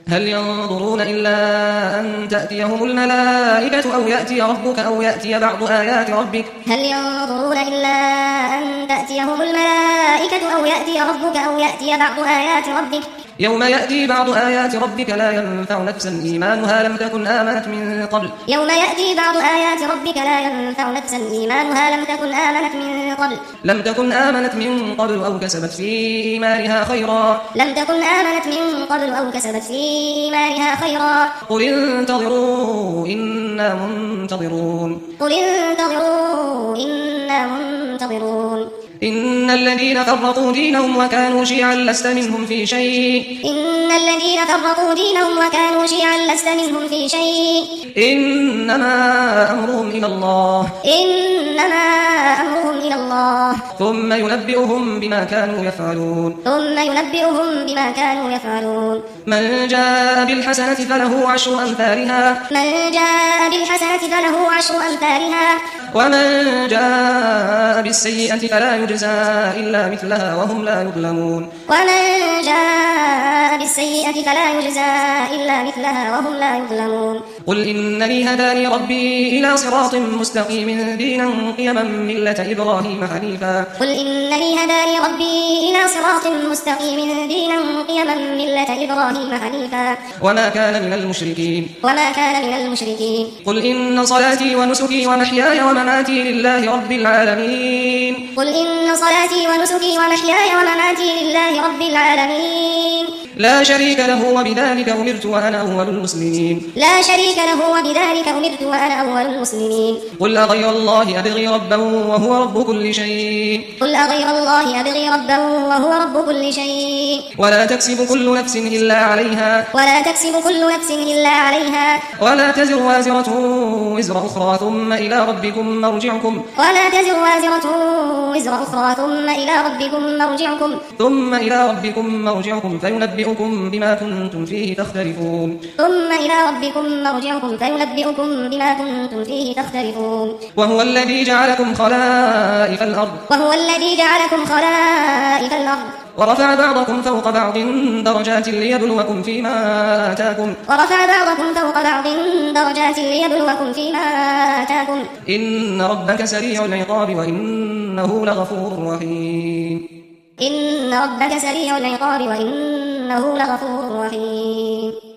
هل ينظرون إلا أن تأتيهم الملائكة أو يأتي ربك أو يأتي بعض آيات ربك هل ينظرون إلا أن تأتيهم الملائكة أو يأتي ربك أو يأتي بعض آيات ربك يوم يأتي بعض آيات ربك لا ينفع نفسا إيمانها لم تكن آمنت من قبل يوم يأتي بعض آيات ربك لا ينفع نفسا إيمانها لم تكن آمنت من قبل أو كسبت في إيمانها خيرا قل انتظروا إنا منتظرون إن الذين فرقوا دينهم وكانوا شيعا لست منهم في شيء إنما أمرهم إلى الله ثم ينبئهم بما كانوا يفعلون من جاء بالحسنة فله عشر أمثالها ومن جاء بالسيئة فلا يجزى إلا مثلها وهم لا يظلمون قل إنني هداني ربي إلى صراط مستقيم دينا قيما ملة إبراهيم حنيفا وما كان من المشركين قل إن صلاتي ونسكي ومحياي ومماتي لله رب العالمين لا شريك له وبذلك أمرت وأنا أول المسلمين قل أغير الله أبغي ربا وهو رب كل شيء ولا تكسب كل نفس إلا عليها ولا تزر وازرة وزر أخرى ثم إلى ربكم مرجعكم فينبئكم بما كنتم فيه تختلفون وهو الذي جعلكم خلائف الأرض ورفع بعضكم فوق بعض درجات ليبلوكم فيما آتاكم إن ربك سريع العقاب وإنه لغفور رحيم